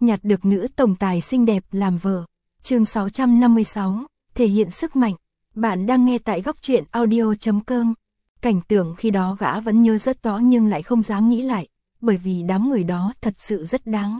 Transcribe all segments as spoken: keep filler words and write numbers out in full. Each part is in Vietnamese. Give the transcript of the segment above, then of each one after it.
nhặt được nữ tổng tài xinh đẹp làm vợ. Chương sáu trăm năm mươi sáu, thể hiện sức mạnh. Bạn đang nghe tại góc truyện audio chấm com. Cảnh tượng khi đó gã vẫn nhớ rất rõ nhưng lại không dám nghĩ lại, bởi vì đám người đó thật sự rất đáng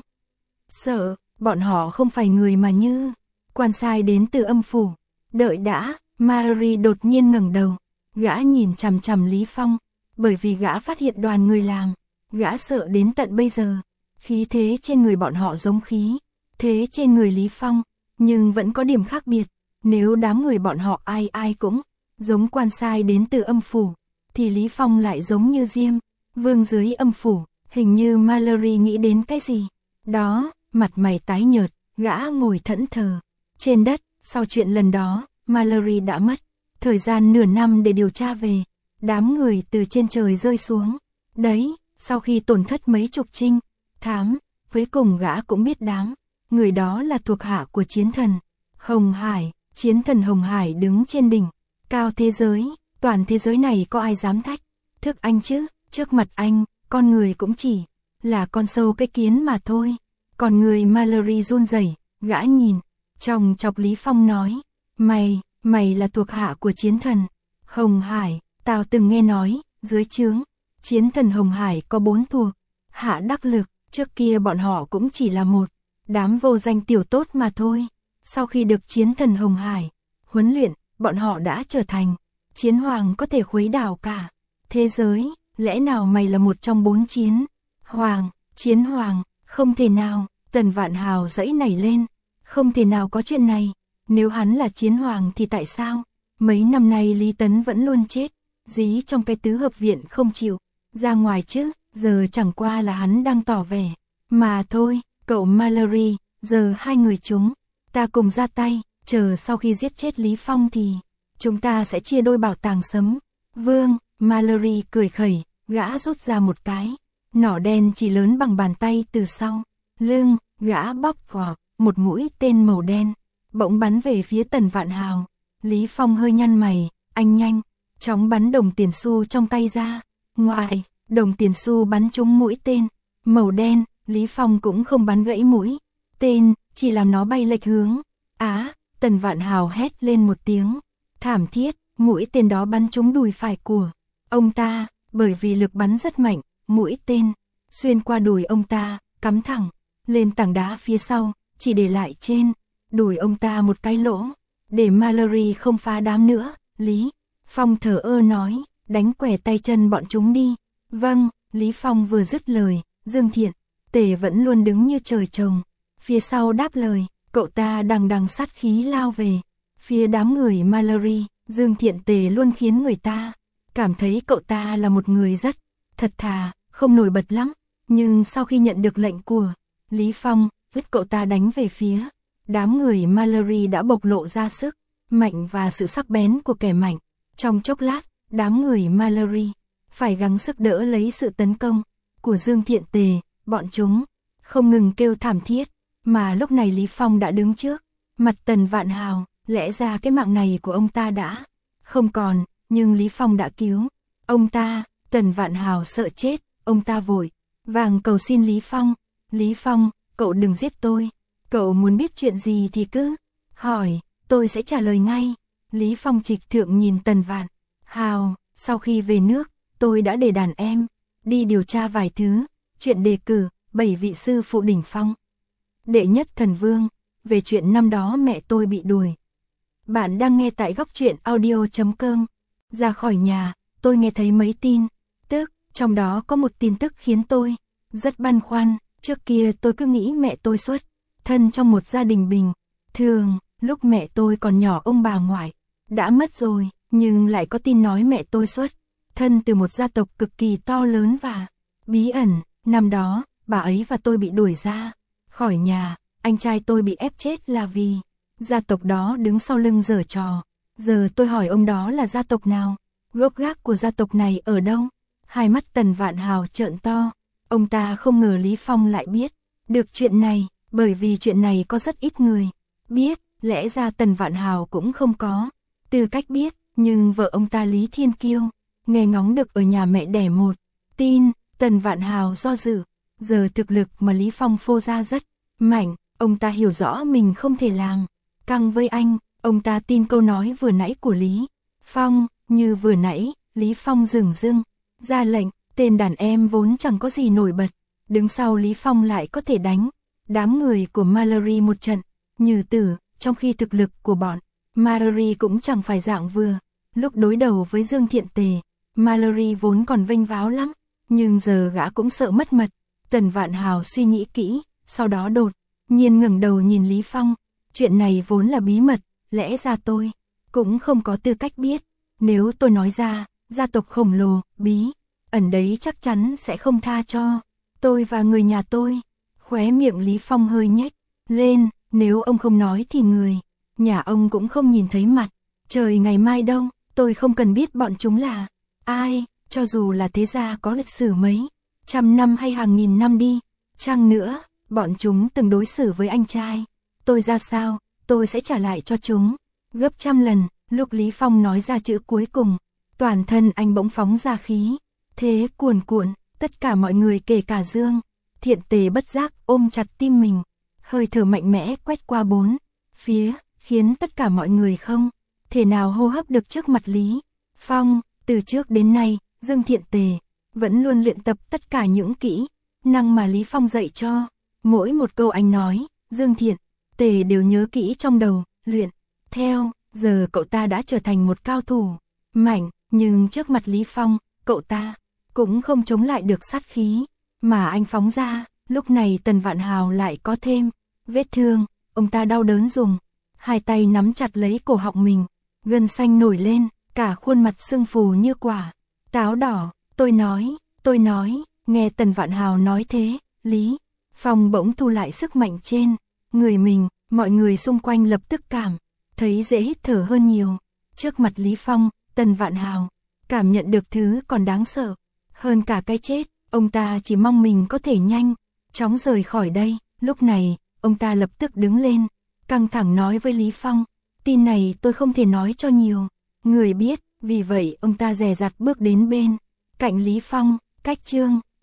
sợ, bọn họ không phải người mà như quan sai đến từ âm phủ. Đợi đã, Mallory đột nhiên ngẩng đầu, gã nhìn chằm chằm Lý Phong, bởi vì gã phát hiện đoàn người làm, gã sợ đến tận bây giờ. Khí thế trên người bọn họ giống khí thế trên người Lý Phong, nhưng vẫn có điểm khác biệt. Nếu đám người bọn họ ai ai cũng giống quan sai đến từ âm phủ, thì Lý Phong lại giống như Diêm Vương dưới âm phủ. Hình như Mallory nghĩ đến cái gì đó, mặt mày tái nhợt, gã ngồi thẫn thờ trên đất. Sau chuyện lần đó, Mallory đã mất thời gian nửa năm để điều tra về đám người từ trên trời rơi xuống. Đấy, sau khi tổn thất mấy chục trinh thám, cuối cùng gã cũng biết đám người đó là thuộc hạ của chiến thần Hồng Hải. Chiến thần Hồng Hải đứng trên đỉnh cao thế giới, toàn thế giới này có ai dám thách thức anh chứ? Trước mặt anh, con người cũng chỉ là con sâu cái kiến mà thôi. Còn người Mallory run rẩy, gã nhìn chòng chọc Lý Phong nói, mày, mày là thuộc hạ của chiến thần Hồng Hải. Tao từng nghe nói, dưới trướng chiến thần Hồng Hải có bốn thuộc hạ đắc lực, trước kia bọn họ cũng chỉ là một đám vô danh tiểu tốt mà thôi. Sau khi được chiến thần Hồng Hải huấn luyện, bọn họ đã trở thành chiến hoàng có thể khuấy đảo cả thế giới. Lẽ nào mày là một trong bốn chiến hoàng? Chiến hoàng? Không thể nào. Tần Vạn Hào giãy nảy lên. Không thể nào có chuyện này. Nếu hắn là chiến hoàng thì tại sao mấy năm nay Lý Tấn vẫn luôn chết dí trong cái tứ hợp viện không chịu ra ngoài chứ? Giờ chẳng qua là hắn đang tỏ vẻ mà thôi. Cậu Mallory, giờ hai người chúng ta cùng ra tay, chờ sau khi giết chết Lý Phong thì chúng ta sẽ chia đôi bảo tàng sấm vương. Mallory cười khẩy, gã rút ra một cái nỏ đen chỉ lớn bằng bàn tay từ sau lưng, gã bóp vào một mũi tên màu đen, bỗng bắn về phía Tần Vạn Hào. Lý Phong hơi nhăn mày, anh nhanh chóng bắn đồng tiền xu trong tay ra ngoài. Đồng tiền xu bắn trúng mũi tên màu đen, Lý Phong cũng không bắn gãy mũi tên, chỉ làm nó bay lệch hướng. Á, à, Tần Vạn Hào hét lên một tiếng thảm thiết, mũi tên đó bắn trúng đùi phải của ông ta. Bởi vì lực bắn rất mạnh, mũi tên xuyên qua đùi ông ta, cắm thẳng lên tảng đá phía sau, chỉ để lại trên đùi ông ta một cái lỗ, để Mallory không phá đám nữa. Lý Phong thở ơ nói, đánh quẻ tay chân bọn chúng đi. Vâng. Lý Phong vừa dứt lời, Dương Thiện Tề vẫn luôn đứng như trời trồng phía sau đáp lời. Cậu ta đằng đằng sát khí lao về phía đám người Mallory. Dương Thiện Tề luôn khiến người ta cảm thấy cậu ta là một người rất thật thà, không nổi bật lắm. Nhưng sau khi nhận được lệnh của Lý Phong, vứt cậu ta đánh về phía đám người Mallory đã bộc lộ ra sức mạnh và sự sắc bén của kẻ mạnh. Trong chốc lát, đám người Mallory phải gắng sức đỡ lấy sự tấn công của Dương Thiện Tề. Bọn chúng không ngừng kêu thảm thiết, mà lúc này Lý Phong đã đứng trước mặt Tần Vạn Hào. Lẽ ra cái mạng này của ông ta đã không còn, nhưng Lý Phong đã cứu ông ta. Tần Vạn Hào sợ chết, ông ta vội vàng cầu xin Lý Phong. Lý Phong, cậu đừng giết tôi. Cậu muốn biết chuyện gì thì cứ hỏi, tôi sẽ trả lời ngay. Lý Phong trịch thượng nhìn Tần Vạn Hào. Sau khi về nước, tôi đã để đàn em đi điều tra vài thứ. Chuyện đề cử bảy vị sư phụ đỉnh phong, đệ nhất thần vương, về chuyện năm đó mẹ tôi bị đuổi. Bạn đang nghe tại góc truyện audio chấm com. Ra khỏi nhà, tôi nghe thấy mấy tin tức, trong đó có một tin tức khiến tôi rất băn khoăn. Trước kia tôi cứ nghĩ mẹ tôi xuất thân trong một gia đình bình thường. Lúc mẹ tôi còn nhỏ ông bà ngoại đã mất rồi, nhưng lại có tin nói mẹ tôi xuất thân từ một gia tộc cực kỳ to lớn và bí ẩn. Năm đó, bà ấy và tôi bị đuổi ra khỏi nhà. Anh trai tôi bị ép chết là vì gia tộc đó đứng sau lưng giở trò. Giờ tôi hỏi ông đó là gia tộc nào? Gốc gác của gia tộc này ở đâu? Hai mắt Tần Vạn Hào trợn to. Ông ta không ngờ Lý Phong lại biết được chuyện này, bởi vì chuyện này có rất ít người biết. Lẽ ra Tần Vạn Hào cũng không có tư cách biết, nhưng vợ ông ta Lý Thiên Kiêu nghe ngóng được ở nhà mẹ đẻ một tin. Tần Vạn Hào do dự. Giờ thực lực mà Lý Phong phô ra rất Mạnh, ông ta hiểu rõ mình không thể làm căng với anh, ông ta tin câu nói vừa nãy của Lý Phong, như vừa nãy, Lý Phong dửng dưng ra lệnh, tên đàn em vốn chẳng có gì nổi bật, đứng sau Lý Phong lại có thể đánh đám người của Mallory một trận như tử, trong khi thực lực của bọn Mallory cũng chẳng phải dạng vừa. Lúc đối đầu với Dương Thiện Tề, Mallory vốn còn vênh váo lắm, nhưng giờ gã cũng sợ mất mật. Tần Vạn Hào suy nghĩ kỹ, sau đó đột nhiên ngẩng đầu nhìn Lý Phong, chuyện này vốn là bí mật, lẽ ra tôi cũng không có tư cách biết, nếu tôi nói ra, gia tộc khổng lồ, bí ẩn đấy chắc chắn sẽ không tha cho tôi và người nhà tôi. Khóe miệng Lý Phong hơi nhếch lên, nếu ông không nói thì người nhà ông cũng không nhìn thấy mặt trời ngày mai đâu, tôi không cần biết bọn chúng là ai, cho dù là thế gia có lịch sử mấy trăm năm hay hàng nghìn năm đi chăng nữa, bọn chúng từng đối xử với anh trai tôi ra sao, tôi sẽ trả lại cho chúng gấp trăm lần. Lúc Lý Phong nói ra chữ cuối cùng, toàn thân anh bỗng phóng ra khí thế cuồn cuộn, tất cả mọi người kể cả Dương Thiện Tề bất giác ôm chặt tim mình, hơi thở mạnh mẽ quét qua bốn phía, khiến tất cả mọi người không thể nào hô hấp được trước mặt Lý Phong. Từ trước đến nay, Dương Thiện Tề vẫn luôn luyện tập tất cả những kỹ năng mà Lý Phong dạy cho, mỗi một câu anh nói, Dương Thiện Tề đều nhớ kỹ trong đầu, luyện theo. Giờ cậu ta đã trở thành một cao thủ mạnh, nhưng trước mặt Lý Phong, cậu ta cũng không chống lại được sát khí mà anh phóng ra. Lúc này Tần Vạn Hào lại có thêm vết thương, ông ta đau đớn dùng hai tay nắm chặt lấy cổ họng mình, gân xanh nổi lên, cả khuôn mặt sưng phù như quả táo đỏ. Tôi nói, tôi nói, nghe Tần Vạn Hào nói thế, Lý Phong bỗng thu lại sức mạnh trên người mình, mọi người xung quanh lập tức cảm thấy dễ hít thở hơn nhiều. Trước mặt Lý Phong, Tần Vạn Hào cảm nhận được thứ còn đáng sợ hơn cả cái chết, ông ta chỉ mong mình có thể nhanh chóng rời khỏi đây. Lúc này, ông ta lập tức đứng lên, căng thẳng nói với Lý Phong, tin này tôi không thể nói cho nhiều người biết, vì vậy ông ta dè dặt bước đến bên cạnh Lý Phong, cách Trương